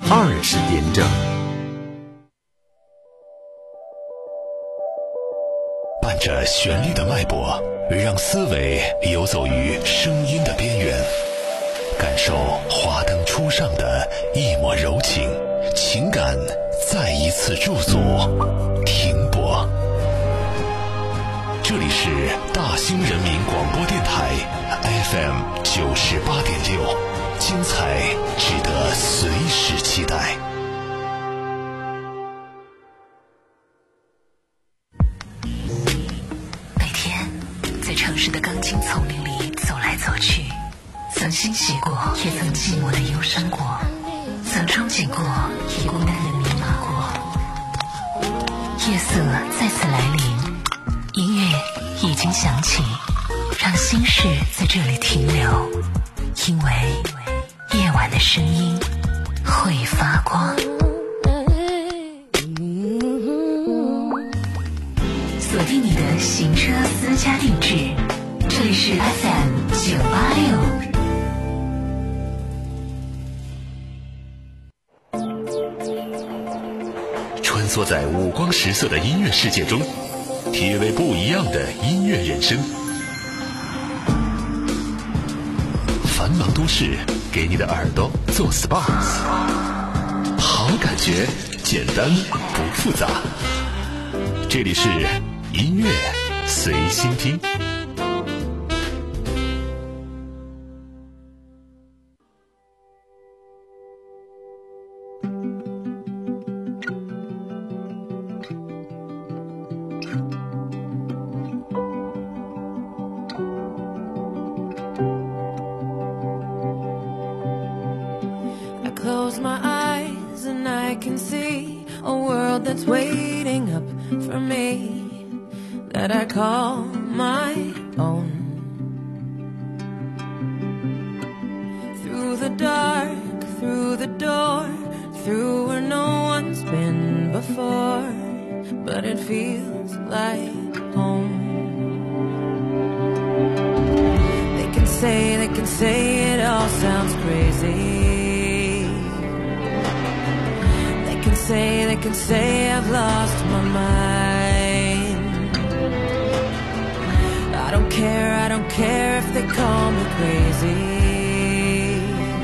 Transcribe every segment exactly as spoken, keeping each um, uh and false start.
二十点整。 伴着旋律的脉搏，让思维游走于声音的边缘，感受华灯初上的一抹柔情，情感再一次驻足停泊。这里是大兴人民广播电台 F M 九十八点六，精彩值得随时期待。 每天在城市的钢筋丛林里走来走去，曾欣喜过，也曾寂寞的忧伤过，曾憧憬过，也孤单的迷茫过。夜色再次来临，音乐已经响起，让心事在这里停留，因为夜晚的声音会发光。锁定你的行车私家定制，这里是 F M 九八六。 穿梭在五光十色的音乐世界中，体味不一样的音乐人生。繁忙都市给你的耳朵做 S P A， 好感觉简单不复杂。这里是音乐随心听。 Close my eyes and I can see a world that's waiting up for me, that I call my own. Through the dark, through the door, through where no one's been before, but it feels like home. They can say, they can say it all sounds crazy. Say, they can say I've lost my mind. I don't care, I don't care if they call me crazy.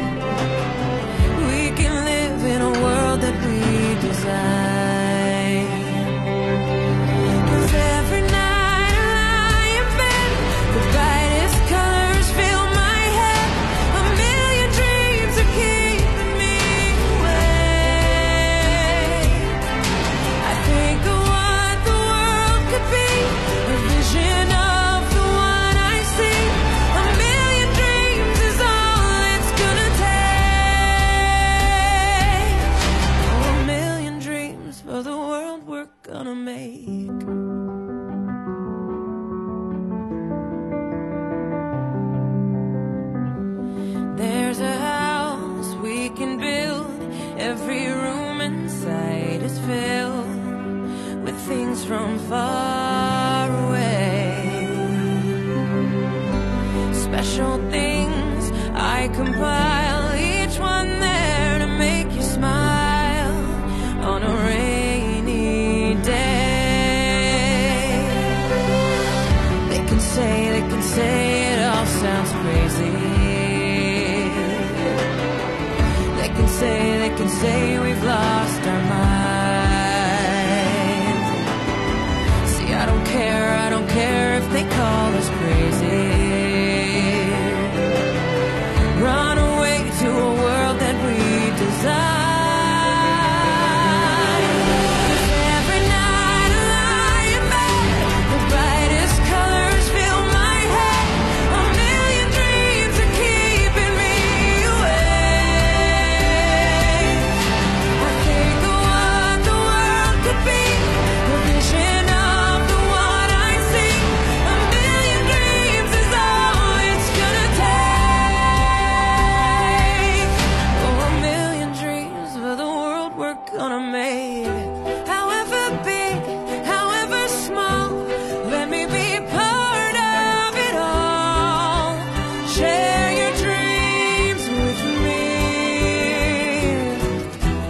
We can live in a world that we design. 'Cause every night I lie in bed, the brightest colors fill my head. A million dreams are keeping me awake. Think of what the world could be, a vision of the one I see. A million dreams is all it's gonna take. Oh, a million dreams for the world we're gonna make. There's a house we can build, every room inside is filled with things from far away. Special things I compile, each one there to make you smile on a rainy day. They can say, they can say it all sounds crazy. They can say, they can say we've lost our mind. I don't care, I don't care if they call us crazy. Run away to a world that we design. 'Cause every night I lie in bed, the brightest colors fill my head. A million dreams are keeping me awake. I think of what the world could be, a vision of the one I see. A million dreams is all it's gonna take. Oh, a million dreams for the world we're gonna make. However big, however small, let me be part of it all. Share your dreams with me.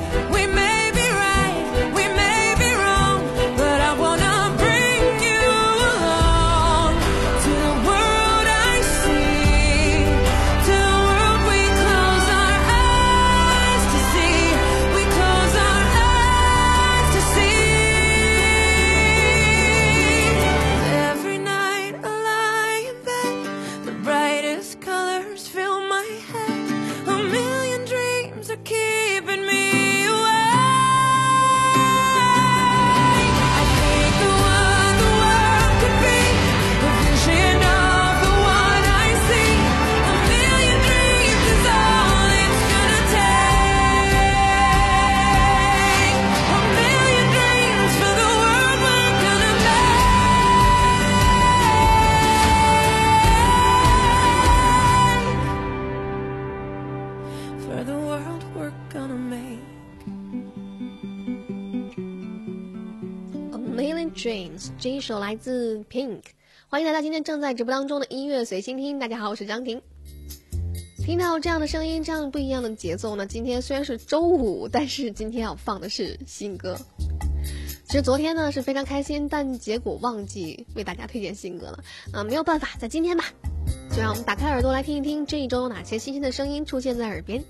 A Million Dreams 这一首来自 Pink， 欢迎来到今天正在直播当中的音乐随心听。大家好，我是张婷。听到这样的声音，这样不一样的节奏呢，今天虽然是周五，但是今天要放的是新歌。其实昨天呢是非常开心，但结果忘记为大家推荐新歌了啊，没有办法，在今天吧，就让我们打开耳朵来听一听这一周哪些新鲜的声音出现在耳边。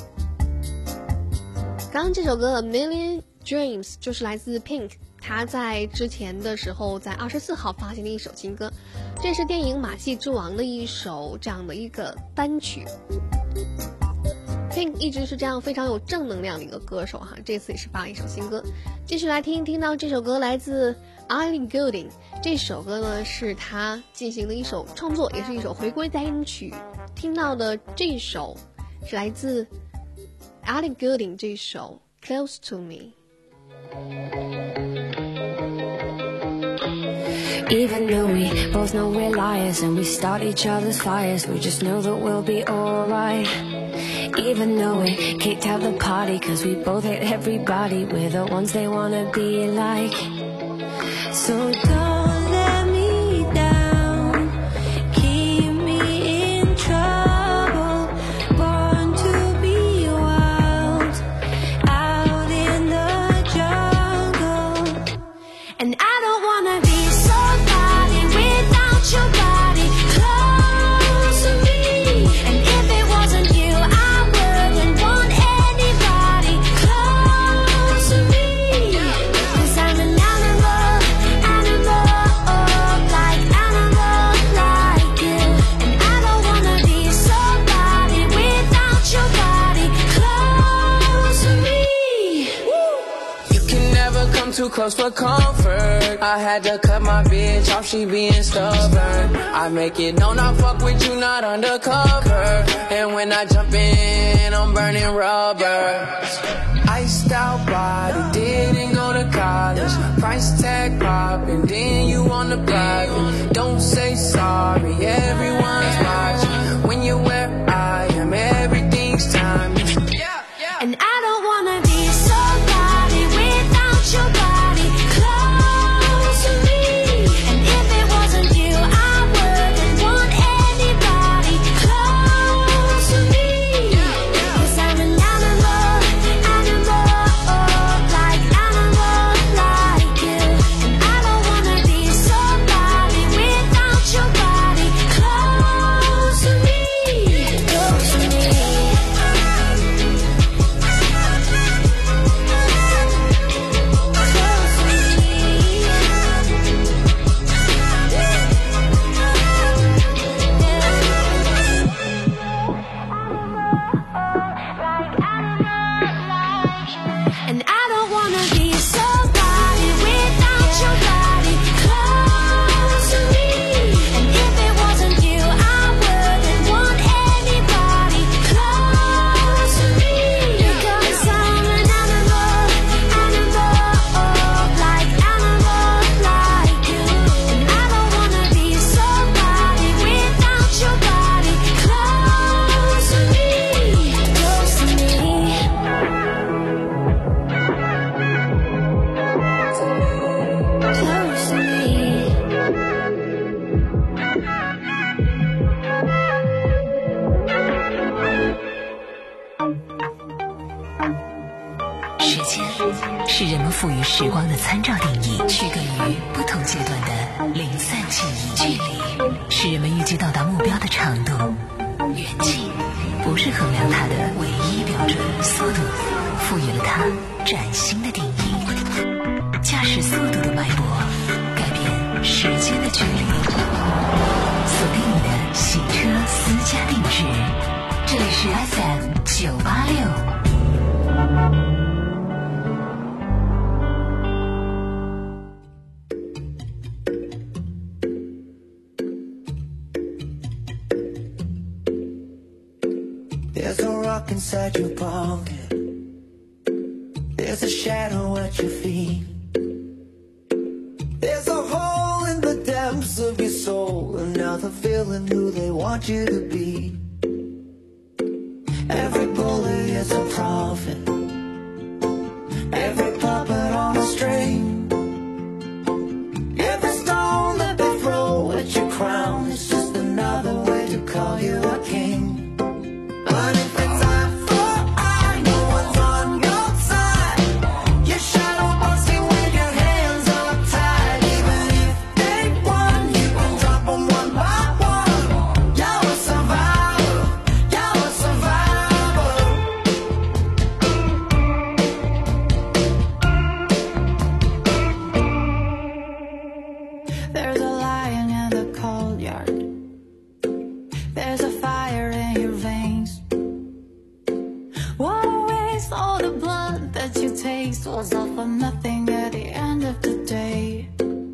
刚刚这首歌 A Million Dreams 就是来自 Pink， 他在之前的时候在二十四号发行的一首新歌，这是电影《马戏之王》的一首这样的一个单曲。Pink 一直是这样非常有正能量的一个歌手哈，这次也是发了一首新歌。继续来听，听到这首歌来自 Ellie Goulding， 这首歌呢是他进行的一首创作，也是一首回归单曲。听到的这首是来自 Ellie Goulding 这首 Close to Me。Even though we both know we're liars and we start each other's fires, we just know that we'll be alright. Even though we kicked out the party cause we both hate everybody, we're the ones they wanna be like. So don't let me down, keep me in trouble, born to be wild, out in the jungle. And I don't wanna be somebody without your body close to me. And if it wasn't you, I wouldn't want anybody close to me. Cause I'm an animal, animal, like animal like you. And I don't wanna be somebody without your body close to me. You can never come too close for comfort. I had to cut my bitch off, she being stubborn. I make it known I fuck with you, not undercover. And when I jump in, I'm burning rubber. Iced out body, didn't go to college. Price tag popping, then you on the private. Don't say sorry, everyone's watching. When you're where I am, everything's timeless. And I don't wanna be somebody without your body close to me. And if it wasn't you, I wouldn't want anybody close to me. Cause I'm an animal, animal, like animal like you. And I don't wanna be somebody without your body close to me. Close to me. And I don't wanna be somebody without your body close to me. And if it wasn't you, I wouldn't want anybody close to me. Because I'm an animal, animal, like animal like you. And I don't wanna be somebody without your body close to me. Close to me. Close to me. 时间是人们赋予时光的参照定义，区隔于不同阶段的零散记忆。距离是人们预计到达目标的长度，远近不是衡量它的唯一标准。速度赋予了它崭新的定义，驾驶速度的脉搏改变时间的距离。锁定你的洗车私家定制，这里是 F M 九八六。 There's a rock inside your pocket. There's a shadow at your feet. There's a hole in the depths of your soul, another feeling who they want you to be. Every bully is a prophet. was all for nothing at the end of the day.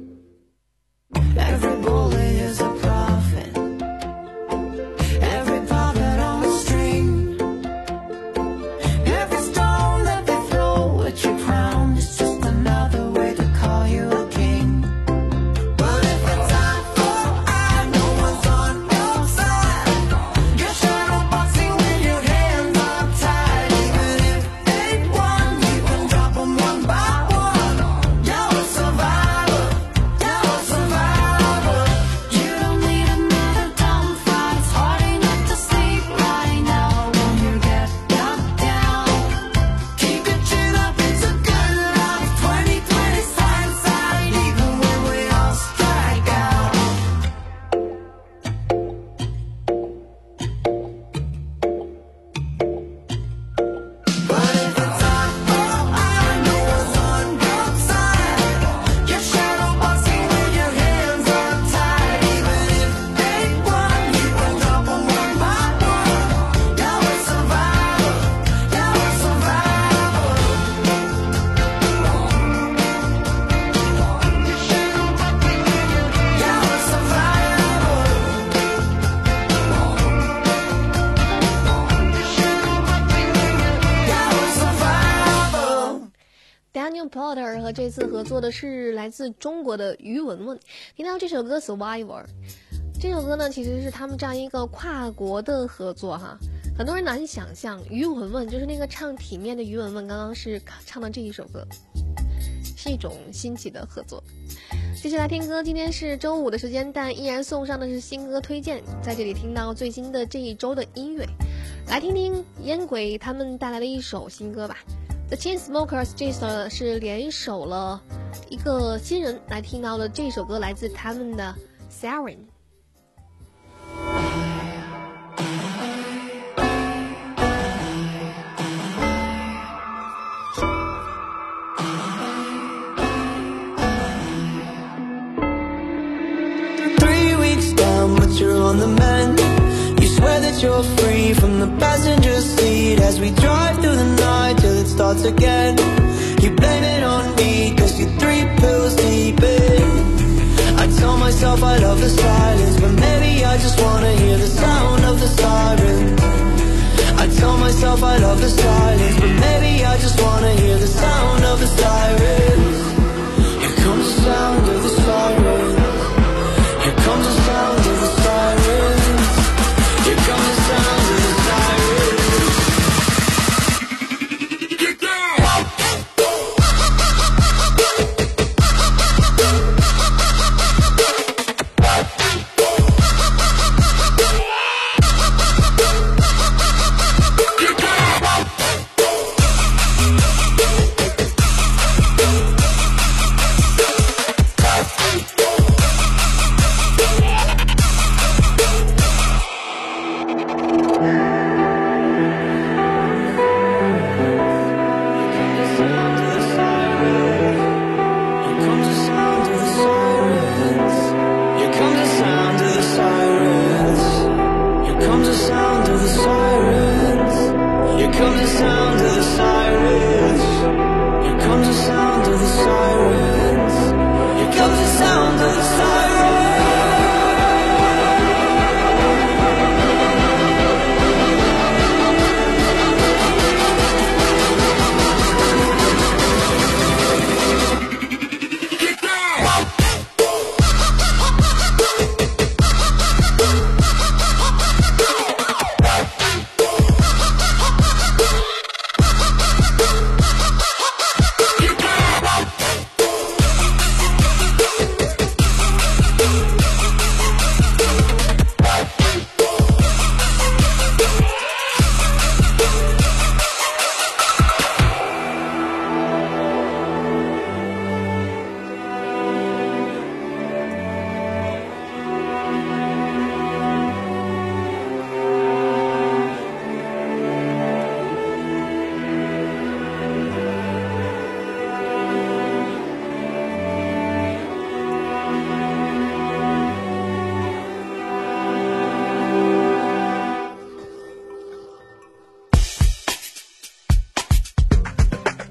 Every bullet is a profit, every puppet on a string, every stone that they throw at your crown is just another way to call you a king. But if it's time for I, no one's on your side. You're shadow boxing with your hands up tight. Even if they won, you can drop them one by one. You're a survivor, you're a survivor. You don't need another dumb fight. It's hard enough to sleep right now when you get knocked down. Keep your chin up, it's a good life. twenty twenty side side, even when we all strike out. But if it's time for I, no one's on your side. You're shadow boxing with your hands up tight. Even if they won, you can drop them one by one. You're a survivor, you're a survivor. You're a survivor. Daniel Porter 和这次合作的是来自中国的于文文。听到这首歌《Survivor》，这首歌呢其实是他们这样一个跨国的合作哈。很多人难以想象，于文文就是那个唱《体面》的于文文，刚刚是唱的这一首歌，是一种新奇的合作。继续来听歌，今天是周五的时间，但依然送上的是新歌推荐，在这里听到最新的这一周的音乐，来听听烟鬼他们带来的一首新歌吧。The Chainsmokers 这首是联手了一个新人来听到的这首歌，来自他们的 Siren。 Three weeks down, but you're on the mend. You swear that you're free from the passenger seat as we drive through the night till it starts again. You blame it on me cause you're three pills deep in. I tell myself I love the silence, but maybe I just wanna hear the sound of the siren. I tell myself I love the silence, but maybe I just wanna hear the sound of the sirens. Here comes the sound of the sirens. Here comes the sound of the sirens. Here comes the sound of the sirens. Get down! Get down!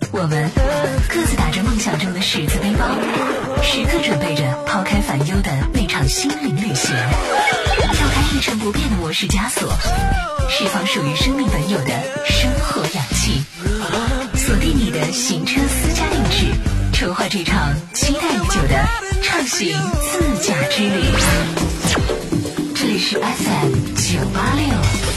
我们各自打着梦想中的十字背包，时刻准备着抛开烦忧的那场心灵旅行，跳开一成不变的模式枷锁，释放属于生命本有的生活氧气，锁定你的行车私家定制，筹划这场期待已久的畅行自驾之旅。这里是 F M 九八六。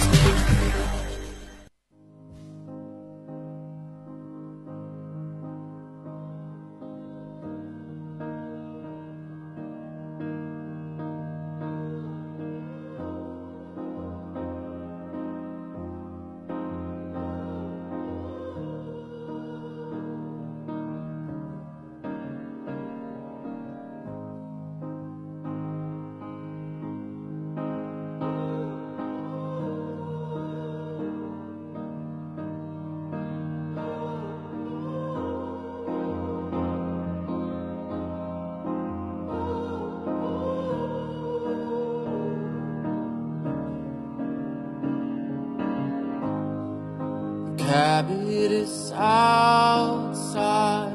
Cabin is outside.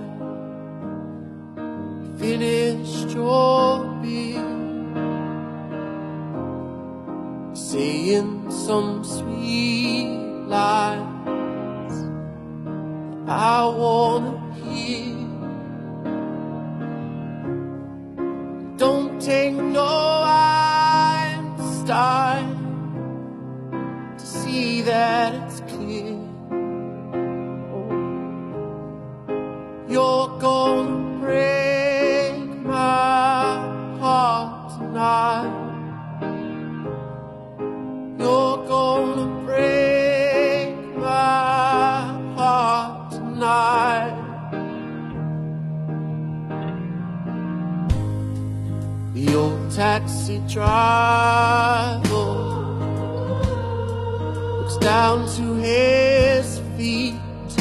Finished your beer, saying some sweet lies I wanna hear. Don't take no Einstein to see that it's clear. You're gonna break my heart tonight. You're gonna break my heart tonight. The old taxi driver looks down to his feet.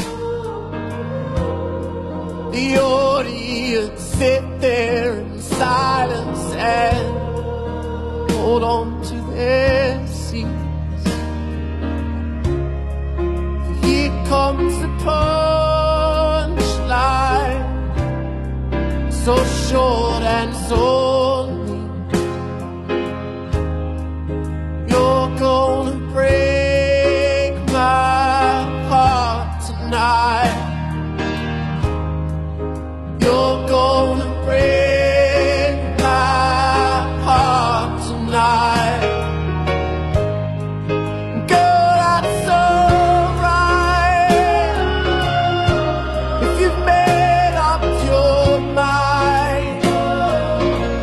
The audience sit there in silence and hold on to their seats. Here comes the punchline, so short and so neat. You're gonna break my heart tonight. You're gonna break my heart tonight. Girl, that's alright if you've made up your mind.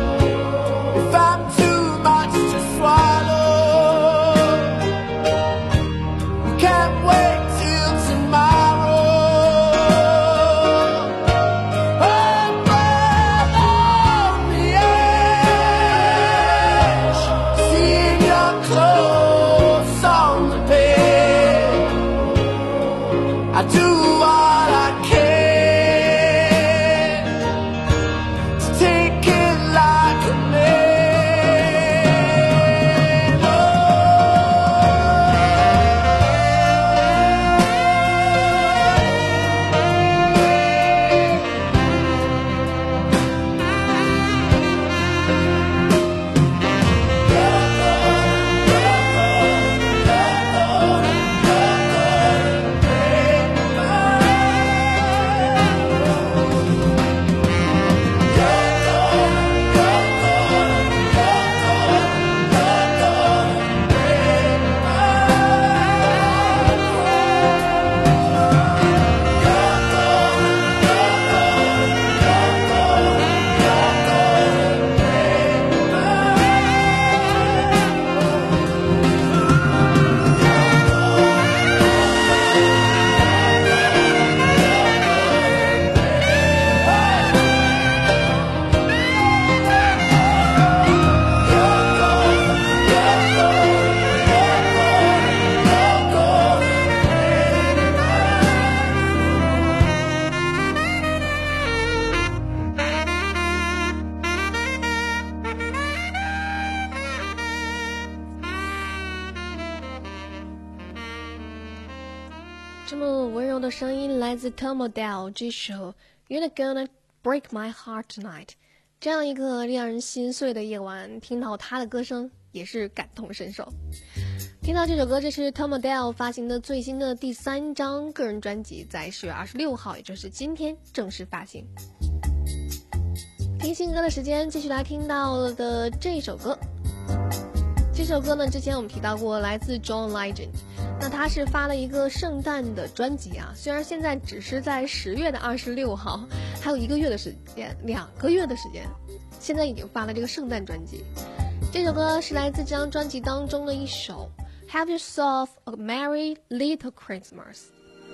的声音来自 Tom Odell 这首 You're Not Gonna Break My Heart Tonight。 这样一个让人心碎的夜晚，听到他的歌声也是感同身受。听到这首歌，这是 Tom Odell 发行的最新的第三张个人专辑，在十月二十六号，也就是今天正式发行。听新歌的时间，继续来听到的这首歌。这首歌呢，之前我们提到过，来自 John Legend。那他是发了一个圣诞的专辑啊，虽然现在只是在十月的二十六号，还有一个月的时间，两个月的时间，现在已经发了这个圣诞专辑。这首歌是来自这张专辑当中的一首 Have Yourself a Merry Little Christmas。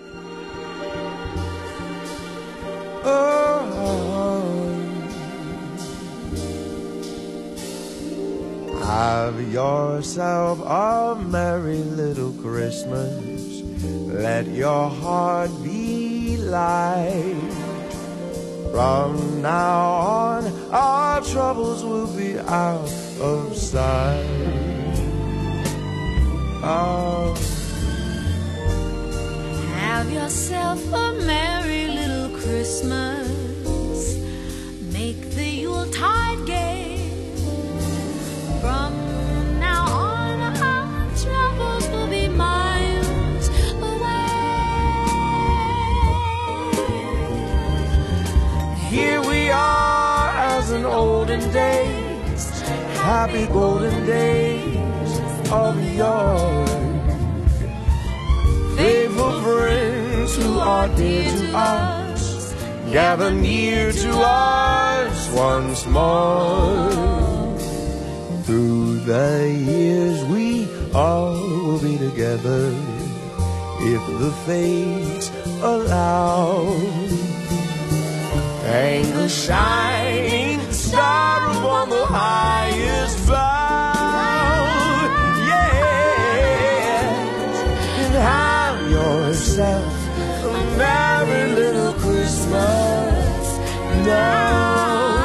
Have yourself a merry little Christmas. Let your heart be light. From now on, our troubles will be out of sight. Oh. Have yourself a merry little Christmas. Make the Yuletide gay. From now on, our troubles will be miles away. Here we are as in olden days, happy golden days of yore. Faithful friends who are dear to us, gather near to us once more. Through the years we all will be together, if the fates allow. Hang a shining star upon the highest bough. Yes, and have yourself a merry little Christmas now.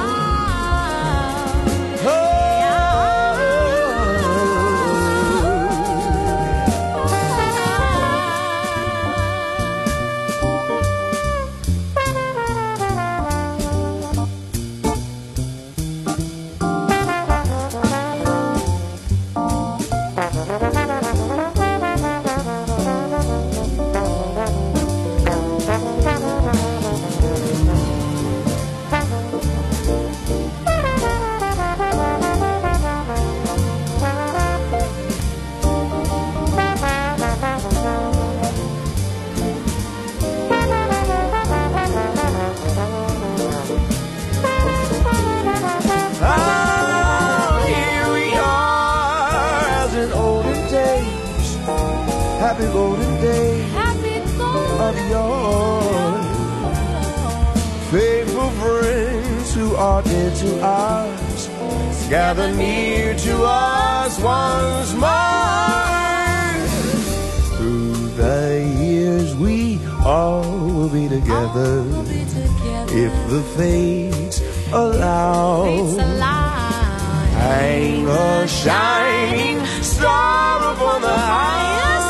Happy golden day, Happy golden of yours. Faithful friends who are dear to us, gather near to us once more. Through the years we all will be together, will be together. if the fates allow. Fates allow. Hang a shining star upon the highest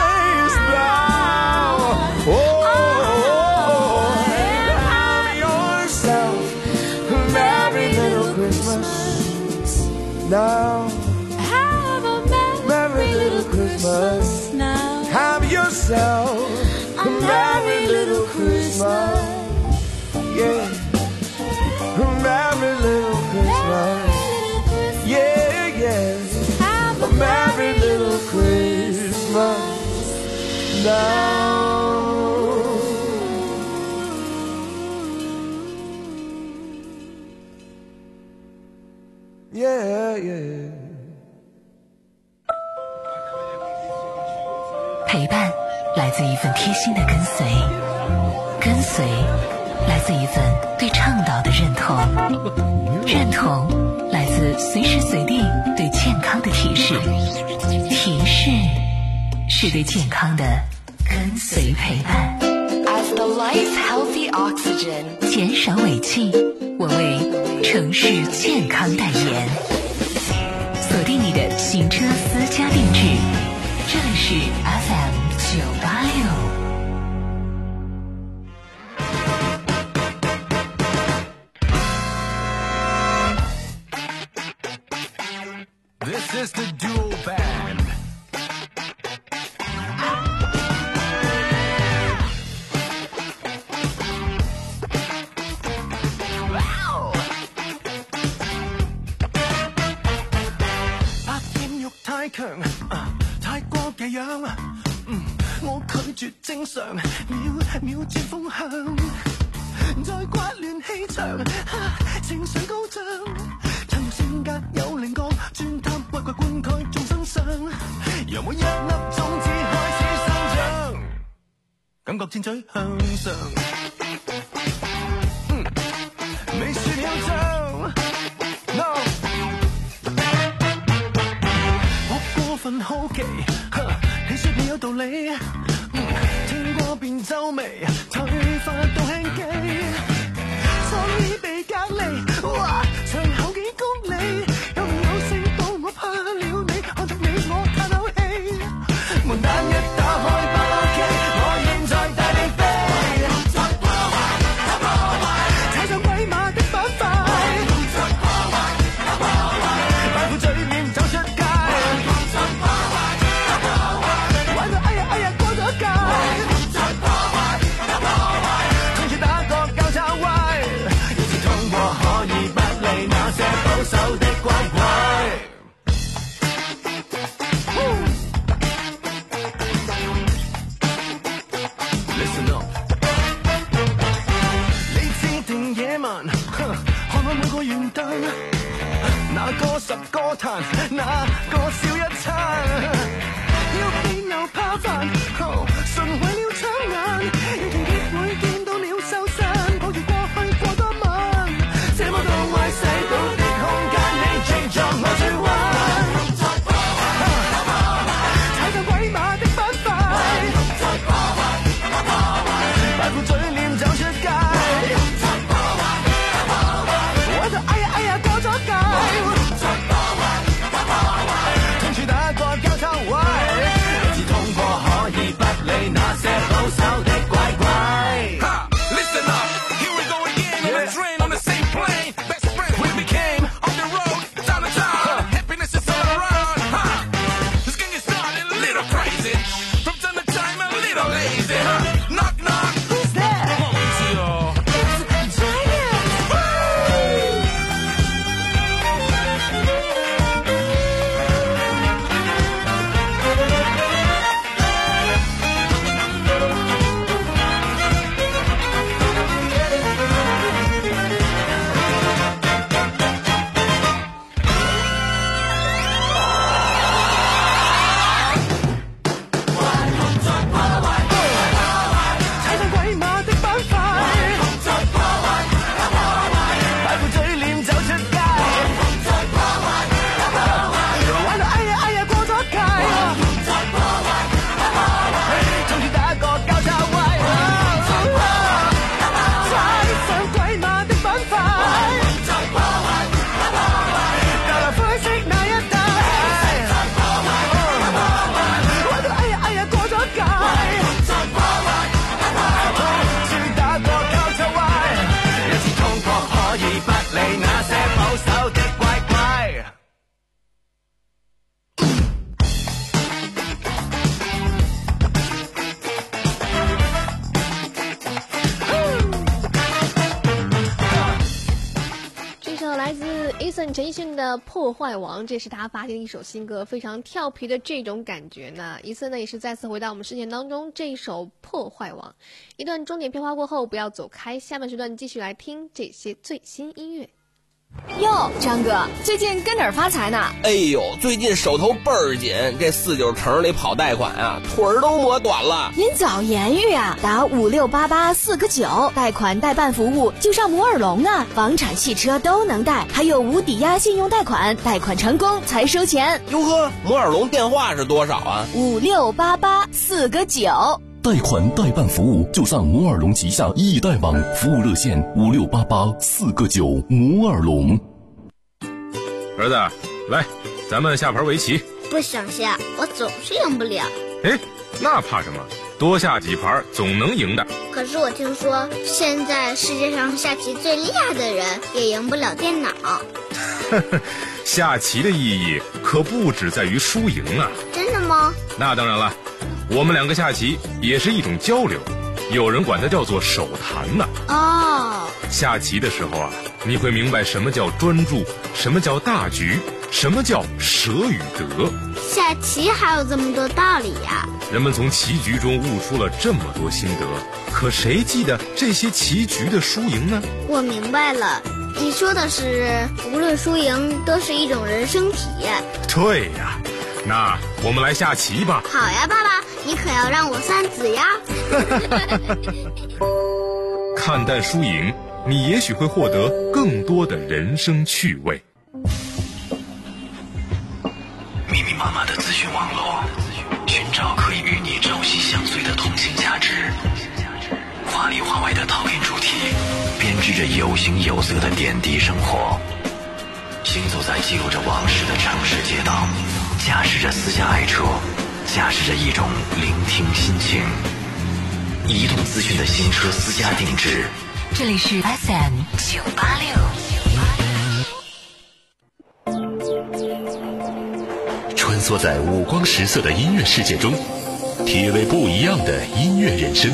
bough. Oh, oh, and have yourself a merry little Christmas now. Have a merry, Merry little little Christmas now. Have yourself a merry little Christmas. Yeah, a merry little Christmas. Yeah, yeah. Have A merry little Christmas now. Yeah, yeah. 陪伴来自一份贴心的跟随，跟随来自一份对倡导的认同，认同来自随时随地对健康的提示，提示是对健康的跟随陪伴。As the life's healthy oxygen， 减少尾气，我为城市健康代言。锁定你的行车私家定制，这里是 F M 九八六。 is the duo band. Wow! 百厭欲太強，啊，太過技癢，嗯，我拒絕正常，秒秒轉風向，再刮亂氣場，啊，情緒高漲，趁着性格有稜角，專貪挖掘灌溉眾生相，由每一粒種子開始生長，感覺箭嘴向上，嗯，未算囂張 ，no。過分好奇，你說你有道理，嗯，聽過便皺眉，退化到輕機，創意被隔離，哇，長後幾公里，有名有姓到我怕了你，看着你我嘆口氣，門單一打開不 OK， 我現在帶你飛，踩上鬼馬的板塊，擺副嘴臉走出街。手的乖乖 Listen up 你制定野蠻，看我每個元旦，哪個十個彈，哪個笑一餐，要變又怕煩，純為了搶眼，要團結會見到了收山，抱住過去過多晚，這麼多壞世道讓我最玩，踩上鬼馬的板塊，擺副嘴臉走出街，玩到哎呀哎呀過咗界，痛處打個交叉位，一次通過可以不理那些保守的乖乖。 Listen up, here we go again on the train on the same plane. Best friends we became on the road. Happiness is all around, huh? This can get started a little crazy. From time to time, a little lazy, huh? Knock, knock. Who's there? Come on, it's your... It's a giant! Eason 陈奕迅的《破坏王》，这是他发行的一首新歌，非常调皮的这种感觉呢。Eason 呢也是再次回到我们视线当中，这一首《破坏王》。一段重点片花过后，不要走开，下半时段继续来听这些最新音乐。 哟，张哥，最近跟哪儿发财呢？ 哎呦，最近手头倍儿紧，这四九城里跑贷款啊，腿儿都磨短了。 您早言语啊，打五六八八四个九，贷款代办服务就上摩尔龙啊，房产、汽车都能贷，还有无抵押信用贷款，贷款成功才收钱。 哟呵，摩尔龙电话是多少啊？ 五六八八四个九。 贷款代办服务就上摩尔龙旗下易贷网，服务热线五六八八四个九。摩尔龙。 儿子，来，咱们下盘围棋。 不想下，我总是赢不了。 哎，那怕什么？多下几盘总能赢的。 可是我听说，现在世界上下棋最厉害的人也赢不了电脑。 下棋的意义可不只在于输赢啊！ 真的吗？ 那当然了，我们两个下棋也是一种交流，有人管它叫做手谈呢。 哦， 下棋的时候啊，你会明白什么叫专注，什么叫大局，什么叫舍与得。 下棋还有这么多道理呀！ 人们从棋局中悟出了这么多心得，可谁记得这些棋局的输赢呢？ 我明白了，你说的是无论输赢都是一种人生体验。 对呀，那我们来下棋吧。 好呀，爸爸，你可要让我算子呀。 看淡输赢，你也许会获得更多的人生趣味。 密密麻麻的资讯网络，寻找可以与你朝夕相随的同性价值，华里华外的讨论主题，编织着有形有色的点滴生活。行走在记录着往事的城市街道，驾驶着私家爱车，驾驶着一种聆听心情。移动资讯的新车私家定制， 这里是 S M 九八六。 穿梭在五光十色的音乐世界中，体味不一样的音乐人生。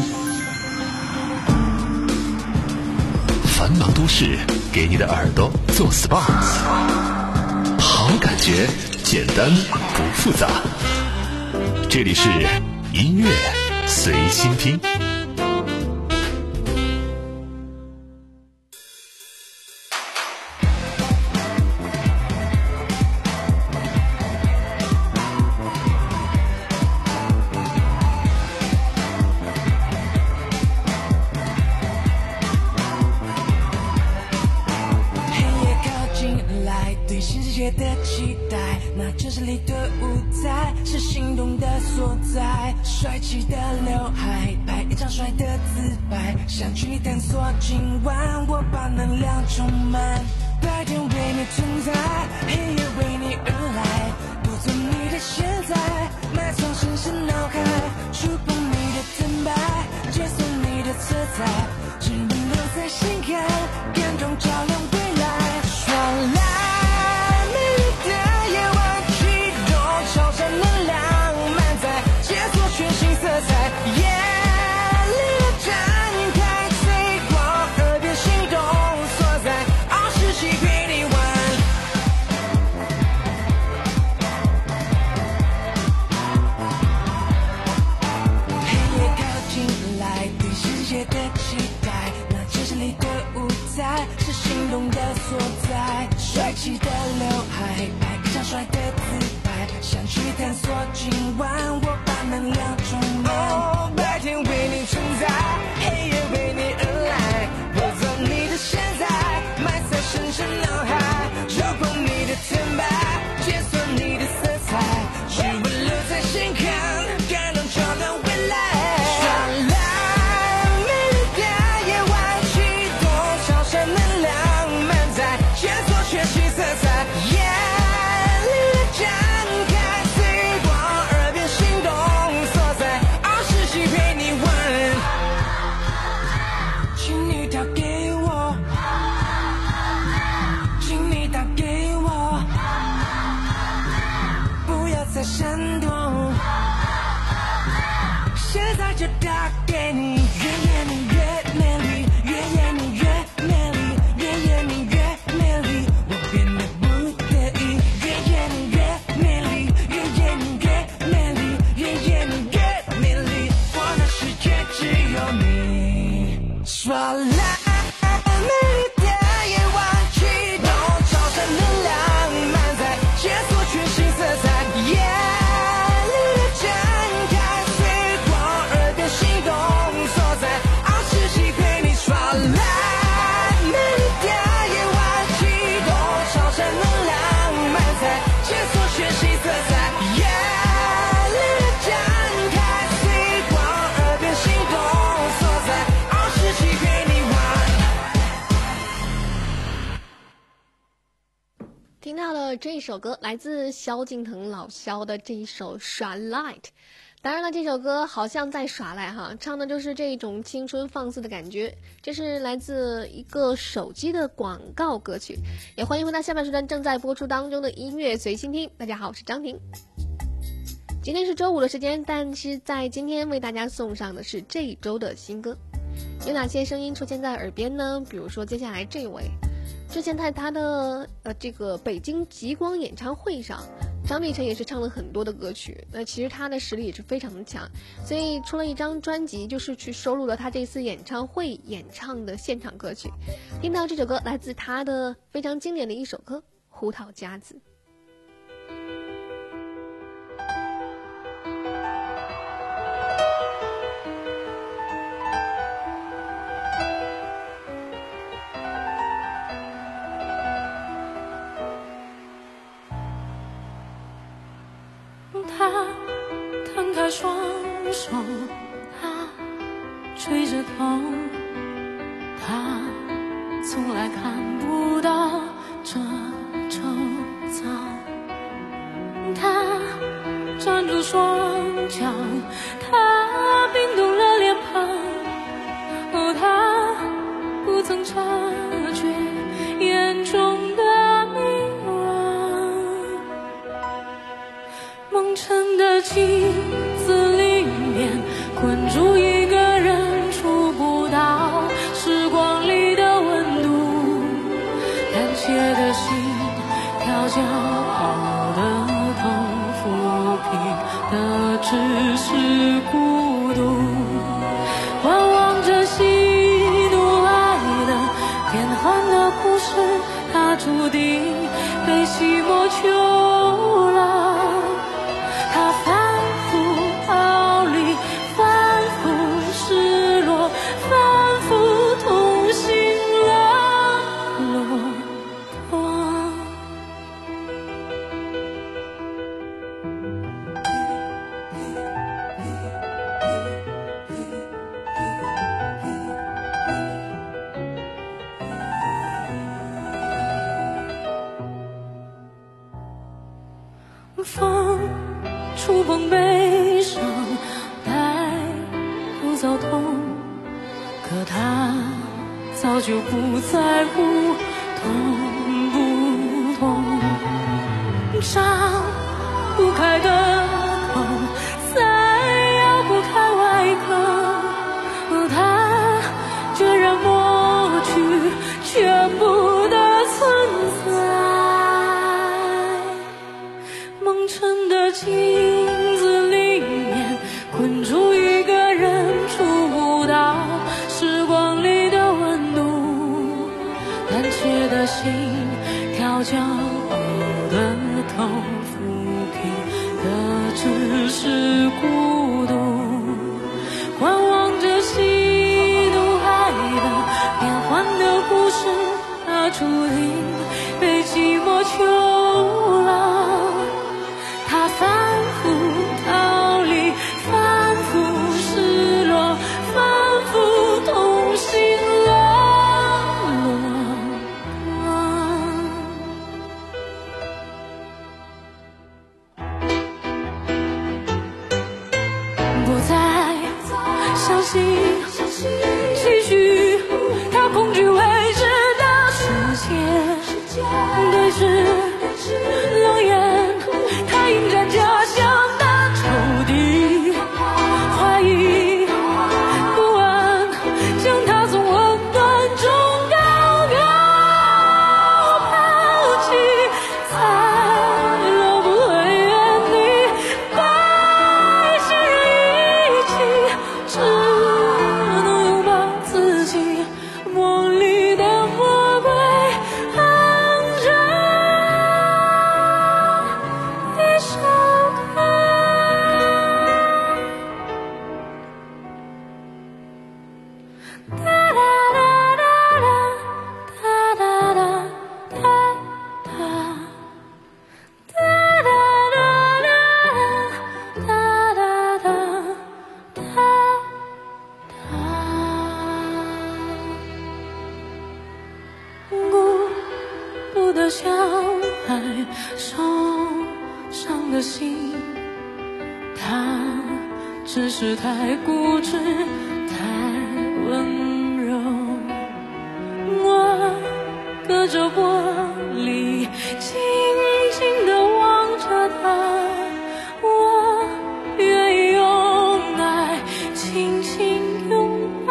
繁忙都市给你的耳朵做 S P A， 好感觉，简单不复杂。这里是音乐随心听。 的期待，那城市里的舞台是心动的所在。帅气的刘海，拍一张帅的自拍，想去你探索今晚，我把能量充满。白天为你存在，黑夜为你而来，捕捉你的现在，埋藏深深脑海，触碰你的坦白，解锁你的色彩，只能留在心坎，感动照亮未来。说来是心动的所在，帅气的刘海，拍一张帅的自拍，想去探索今晚，我把能量充满。哦，白天为你存在，黑夜为你而来，捕捉你的现在，埋在深深脑海，触碰你的坦白，解锁你的色彩，只为留在心坎，感动照亮未来。闪动，现在就打给你，越演你越美丽，越演你越美丽，越演你越美丽，我变得不得已，越演你越美丽，越演你越美丽，越演你越美丽，我的世界只有你。说来美丽的夜晚，启动超神能量，满载解锁全新色彩。Yeah。 听到了这一首歌，来自萧敬腾老萧的这一首《耍 Light》， 当然了，这首歌好像在耍赖哈，唱的就是这种青春放肆的感觉。这是来自一个手机的广告歌曲。也欢迎回到下半时段正在播出当中的音乐随心听。大家好，我是张婷。今天是周五的时间，但是在今天为大家送上的是这一周的新歌。有哪些声音出现在耳边呢？比如说接下来这位，之前在他的呃这个北京极光演唱会上，张碧晨也是唱了很多的歌曲。那其实他的实力也是非常的强，所以出了一张专辑，就是去收录了他这次演唱会演唱的现场歌曲。听到这首歌来自他的非常经典的一首歌《胡桃夹子》。 他摊开双手，他垂着头，他从来看不到这周遭。他站住双脚，他冰冻了脸庞，哦，他不曾察觉眼中的迷惘。蒙尘的镜子里面困住一个人，触不到时光里的温度，胆怯的心跳，骄傲的头，抚平的只是孤独。观望着喜怒哀乐变幻的故事，它注定被寂寞囚牢。他反复逃离，反复失落，反复痛心了落光。风触碰悲伤，带不走痛，可他早就不在乎痛不痛。张不开的口，再咬不开外壳，他决然抹去全部的存在。蒙尘的镜子里面困住一个人，触不到时光里的温度，胆怯的心跳，骄傲的头，抚平的只是孤独。观望着喜怒哀乐变幻的故事，它注定被寂寞囚牢。他反复逃离，反复失落，反复痛心了落光。不再相信期许，他恐惧未知的世界，对峙冷眼，他迎战家乡的仇敌，怀疑不安将他从混沌中高高抛弃，才留不回原地，带些人一起，只能拥抱自己，梦里的魔鬼含着一首歌。哒哒哒哒哒哒哒哒哒哒哒哒哒哒哒顾不得小孩受伤的心，他只是太固执，太温柔。我隔着玻璃静静地望着他，我愿意用爱轻轻拥抱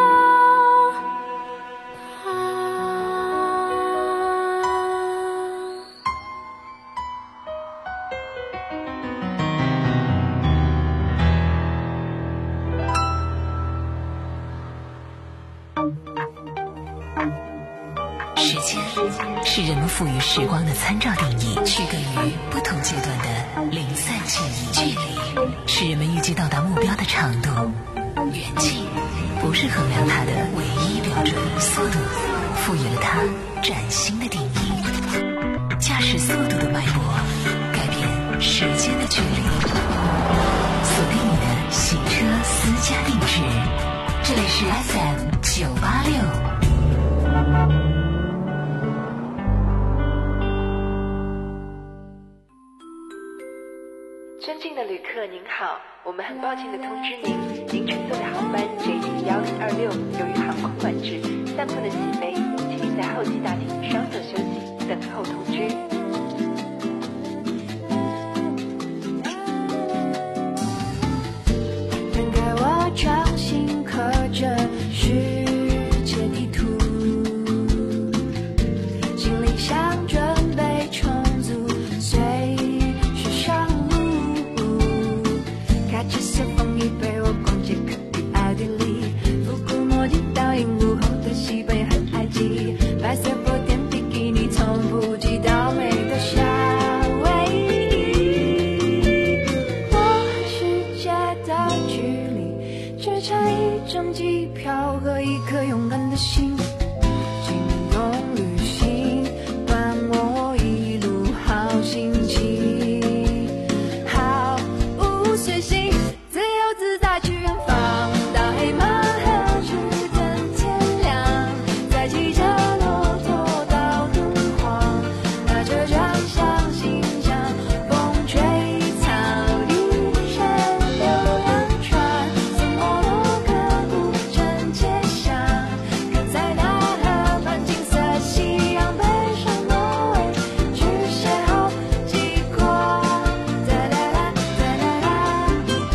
时间是人们赋予时光的参照定义，区隔于不同阶段的零散记忆。距离是人们预计到达目标的长度，远近不是衡量它的唯一标准。速度赋予了它崭新的定义，驾驶速度的脉搏改变时间的距离。锁定你的洗车私家定制，这里是 S M 九八六。 尊敬的旅客您好，我们很抱歉的通知您，您乘坐的航班 J D 一零二六由于航空管制暂不能起飞，请您在候机大厅稍作休息，等候通知。 等给我掌心刻着世界地图，行李箱准备重组，随时上路。开启色风衣陪我逛街，可以奥地利，复古墨镜倒映午后的西北和埃及，白色波点比基尼从不及到美的夏威夷。我和世界的距离只差一张机票和一颗勇敢的心，轻松旅行伴我一路好心情，毫无随性，自由自在去远方，到黑马和直等天亮，再骑着骆驼到敦煌，拿着转向新疆，风吹草低山流浪船，从摩洛哥古镇街巷，看在那河畔金色夕阳，背上挪威去邂逅极光，哒啦啦哒啦啦。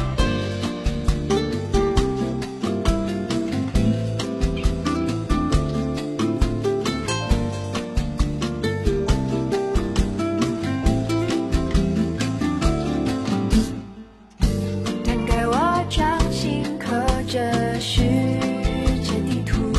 摊开我掌心刻着世界地图，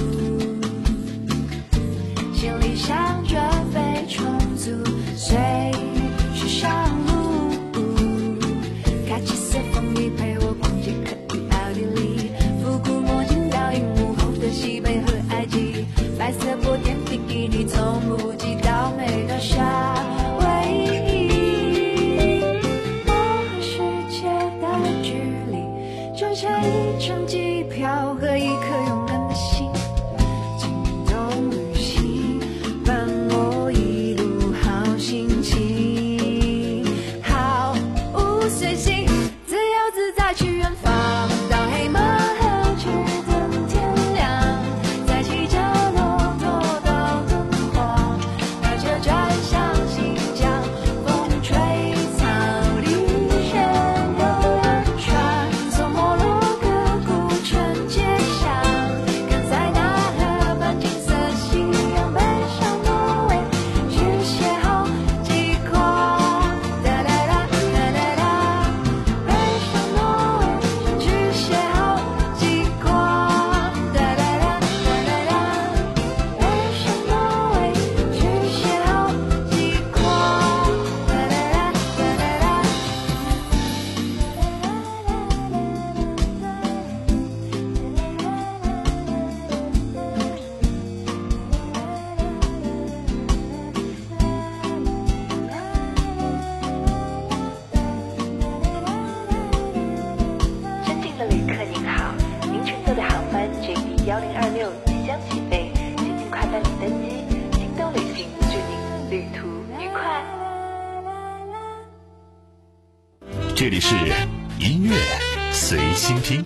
行李箱准备重组，随时上路。开启色风衣陪我逛街，可以奥地利，复古墨镜倒映午后的西北和埃及，白色波点比基尼从不及到美的夏威夷。我和世界的距离只差一张机票和一颗勇敢的心，轻松旅行伴我一路好心情，毫无随性，自由自在去远方，到黑马和直等天亮，再骑着骆驼到敦煌，拿着转向新疆，风吹草低山流浪船，从摩洛哥古镇街巷，看在那河畔金色夕阳，背上挪威去邂逅极光，哒啦啦哒啦啦，背上挪威去邂逅极光，哒啦啦哒啦啦，背上挪威去邂逅极光，哒啦啦哒啦啦。 尊敬的旅客您好，您乘坐的航班 J D 一零二六即将起飞，请尽快办理登机。京东旅行祝您旅途愉快。 这里是音乐随心听。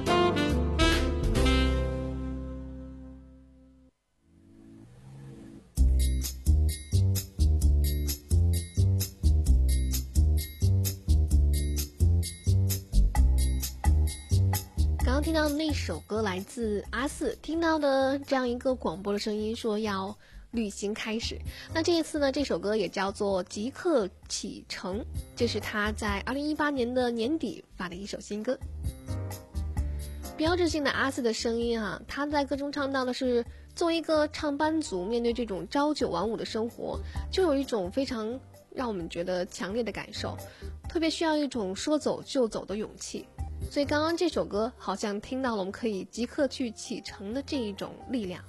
刚刚听到的那首歌来自阿四，听到的这样一个广播的声音说要旅行开始。那这一次呢，这首歌也叫做即刻启程，这是他在二零一八年的年底发的一首新歌。标志性的阿四的声音啊，他在歌中唱到的是作为一个上班族，面对这种朝九晚五的生活，就有一种非常让我们觉得强烈的感受，特别需要一种说走就走的勇气。所以刚刚这首歌好像听到了我们可以即刻去启程的这一种力量。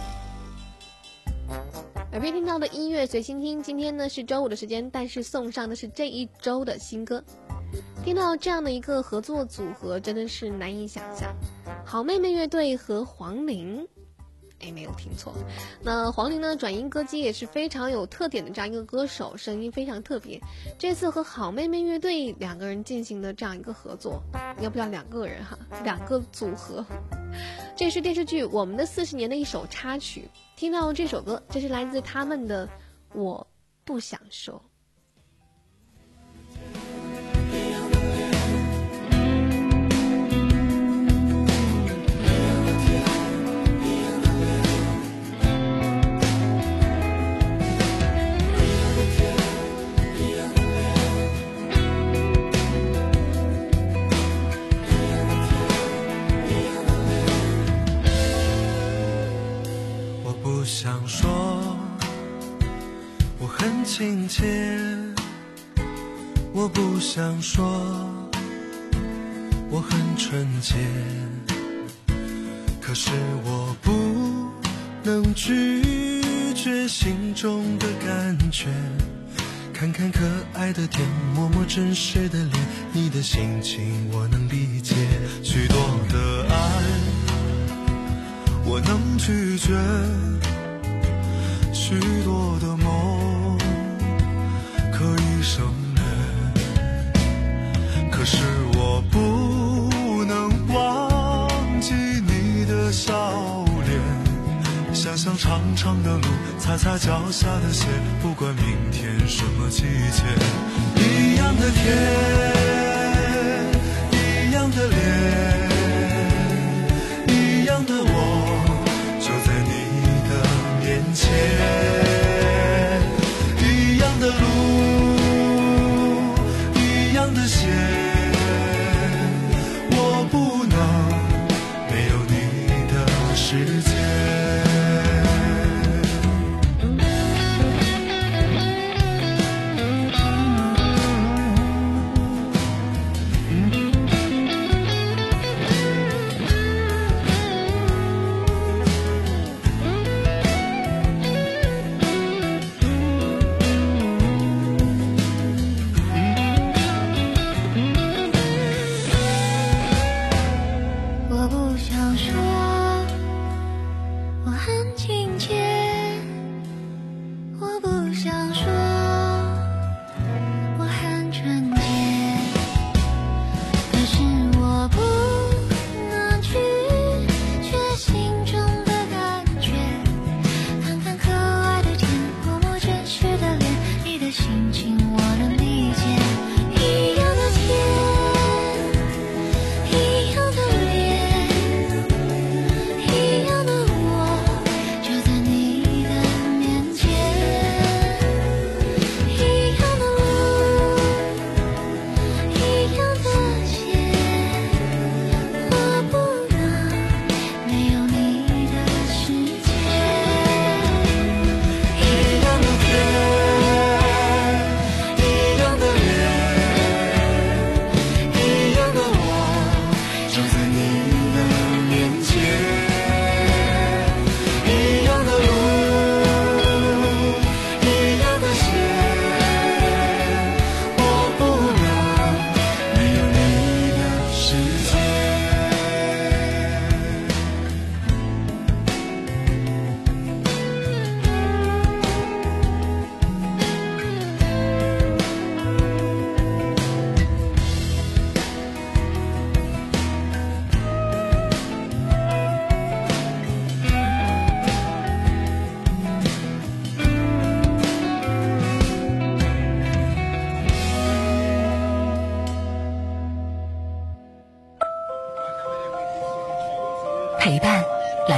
耳边听到的音乐随心听，今天呢是周五的时间，但是送上的是这一周的新歌。听到这样的一个合作组合真的是难以想象，好妹妹乐队和黄龄，哎，没有听错。那黄龄呢，转音歌姬也是非常有特点的这样一个歌手，声音非常特别。这次和好妹妹乐队两个人进行的这样一个合作，要不要两个人哈，两个组合。这是电视剧《我们的四十年》的一首插曲。听到这首歌，这是来自他们的《我不想说》。 想说我很亲切，我不想说我很纯洁，可是我不能拒绝心中的感觉，看看可爱的天，摸摸真实的脸，你的心情我能理解，许多的爱我能拒绝，许多的梦可以省略，可是我不能忘记你的笑脸，想象长长的路，踩踩脚下的鞋，不管明天什么季节，一样的天，一样的脸，一样的我，就在你的面前，一样的路，一样的鞋，我不能没有你的世界。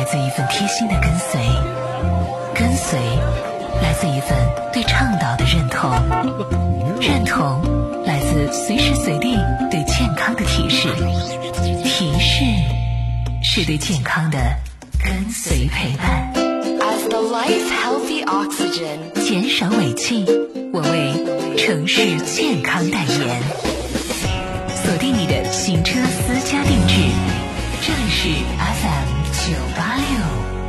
自一份贴心的跟随，跟随来自一份对倡导的认同，认同来自随时随地对健康的提示，提示是对健康的跟随陪伴。 As the life healthy oxygen， 减少尾气，我为城市健康代言。锁定你的行车私家定制，这里是 F M 九八六。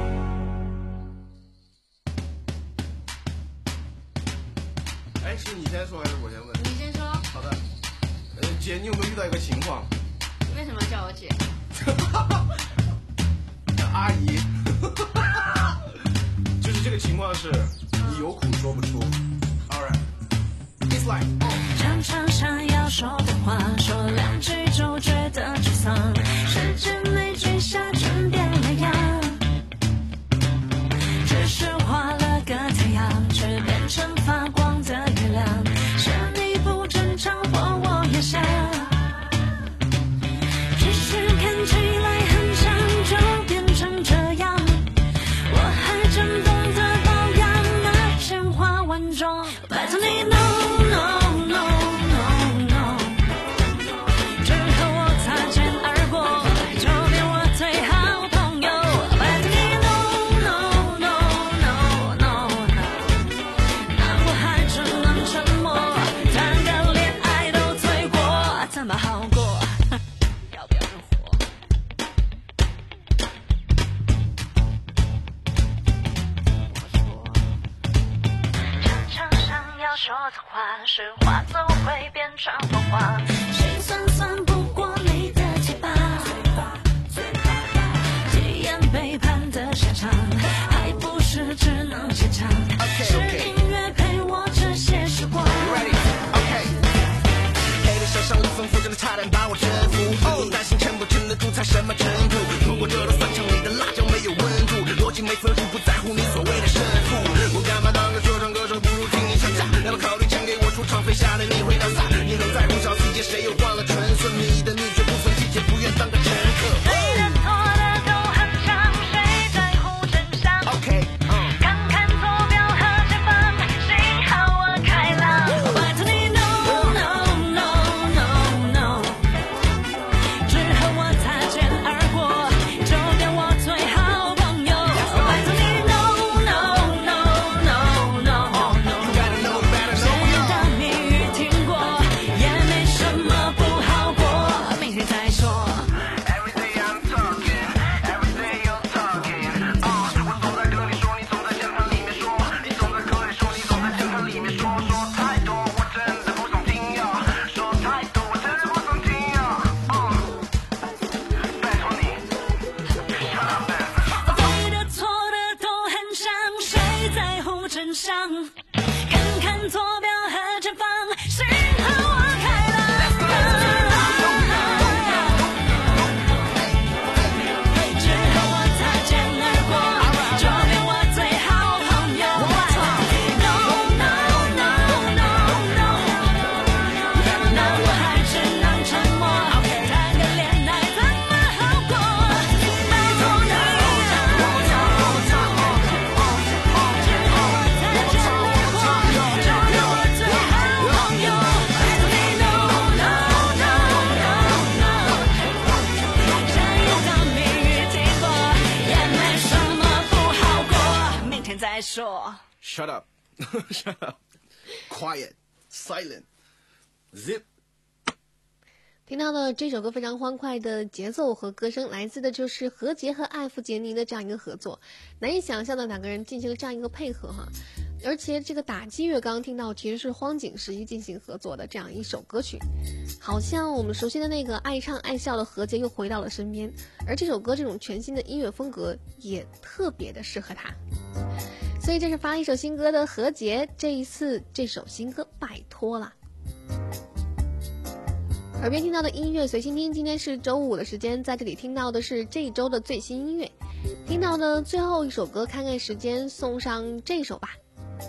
哎，是你先说还是我先问？ 你先说。 好的。呃，姐，你有没有遇到一个情况？ 为什么叫我姐？ 阿姨。就是这个情况是，你有苦说不出。All right, it's like。 常常想要说的话，说两句就觉得沮丧，时间没追下，转变了样。只是画了个太阳，却变成发光的月亮。是你不正常，或我也想。只是看起来很像，就变成这样。我还真懂得保养，那千花万种，拜托你 no no no no no， 只和我擦肩而过，就变我最好朋友。拜托你 no no no no no no， 那我还只能沉默，谈个恋爱都罪过，怎么好过？要不要人活？常常想要说的话，是话总会变成疯话，心酸酸不过你的嘴巴，体验背叛的下场，还不是只能坚强，是音乐陪我这些时光。 黑的小小路丰富，真的差点把我征服。不担心撑不撑得住才什么程度？如果这道酸肠里的辣椒没有温度，逻辑没分数，不在乎你所谓的胜负。我干嘛当个说唱歌手，不如听你唱价。要不考虑钱给我出场费，下来你会当啥？你很在乎小细节，谁又忘了纯粹？你的你却不分季节，不愿当个乘客。 对的错的都很像，谁在乎真相 ？OK， 嗯。 看看坐标和前方，幸好我开朗。拜托你 no no no no no， 只和我擦肩而过，就变我最好朋友。拜托你 no no no no no no， 谁的谜语听过，也没什么不好过，明天再说。 Every day I'm talking, every day you're talking. 啊，我总在歌里说，你总在键盘里面说，你总在歌里说，你总在键盘里面说，说太多，我真的不想听呀，说太多，我真的不想听呀。啊，拜托你 ，shut up man。 对的错的都很像，谁在乎真相？看看坐标和前方，幸好我开朗。只和我擦肩而过，就变我最好朋友。No no no no no， 那我还只能沉默，谈个恋爱怎么好过？拜托你，只和我擦肩而过，就变我最好朋友。拜托你 no no no no no， 这一道谜语听过，也没什么不好过，明天再说。 Shut up, shut up, quiet, silent, zip。 听到的这首歌非常欢快的节奏和歌声，来自的就是何洁和艾弗杰尼的这样一个合作，难以想象的两个人进行了这样一个配合哈，而且这个打击乐刚刚听到其实是荒井十一进行合作的这样一首歌曲，好像我们熟悉的那个爱唱爱笑的何洁又回到了身边，而这首歌这种全新的音乐风格也特别的适合他，所以这是发了一首新歌的何洁，这一次这首新歌拜托了。耳边听到的音乐随心听，今天是周五的时间，在这里听到的是这一周的最新音乐，听到的最后一首歌，看看时间送上这首吧。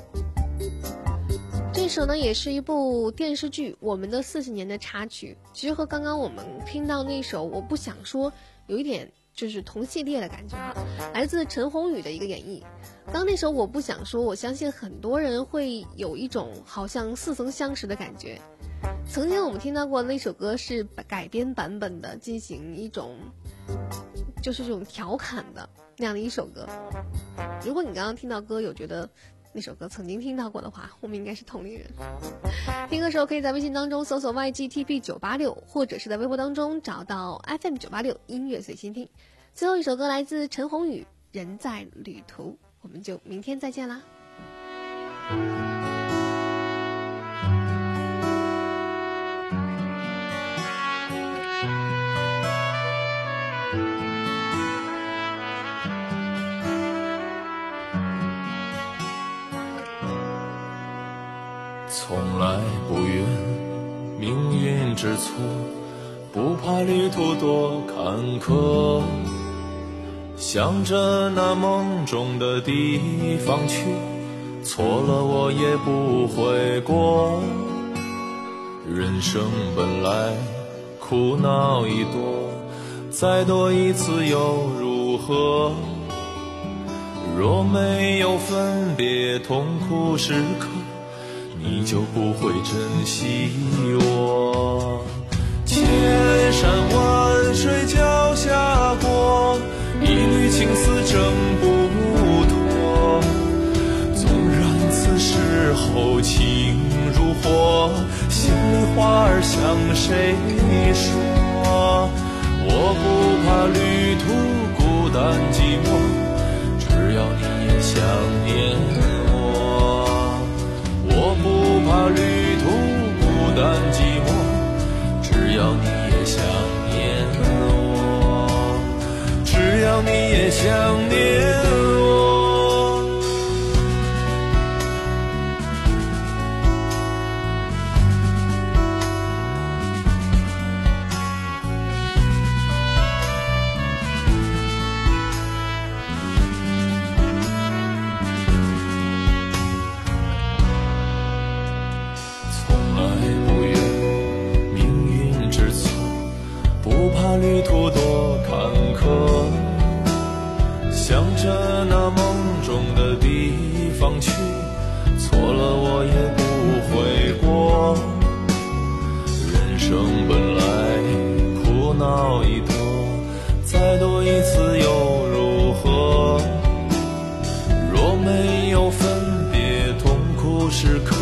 这首呢也是一部电视剧《我们的四十年》的插曲，其实和刚刚我们听到那首我不想说有一点就是同系列的感觉哈，来自陈鸿宇的一个演绎。刚那首我不想说，我相信很多人会有一种好像似曾相识的感觉。曾经我们听到过的那首歌是改编版本的，进行一种就是这种调侃的那样的一首歌。如果你刚刚听到歌有觉得那首歌曾经听到过的话，我们应该是同龄人。听歌时候可以在微信当中搜索 Y G T P 九八六， 或者是在微博当中找到 F M 九八六音乐随心听。最后一首歌来自陈鸿宇，人在旅途。我们就明天再见啦。 从来不怨命运之错，不怕旅途多坎坷，向着那梦中的地方去，错了我也不悔过。人生本来苦恼一多，再多一次又如何？若没有分别痛苦时刻，你就不会珍惜我。千山万水脚下过，一缕情丝挣不脱。纵然此时候情如火，心里话儿向谁说？我不怕旅途孤单寂寞，只要你也想念我。我不怕旅途孤单寂寞，只要你也想念我，只要你也想念我。旅途多坎坷，向着那梦中的地方去，错了我也不悔过。人生本来苦恼一多，再多一次又如何？若没有分别痛苦时刻，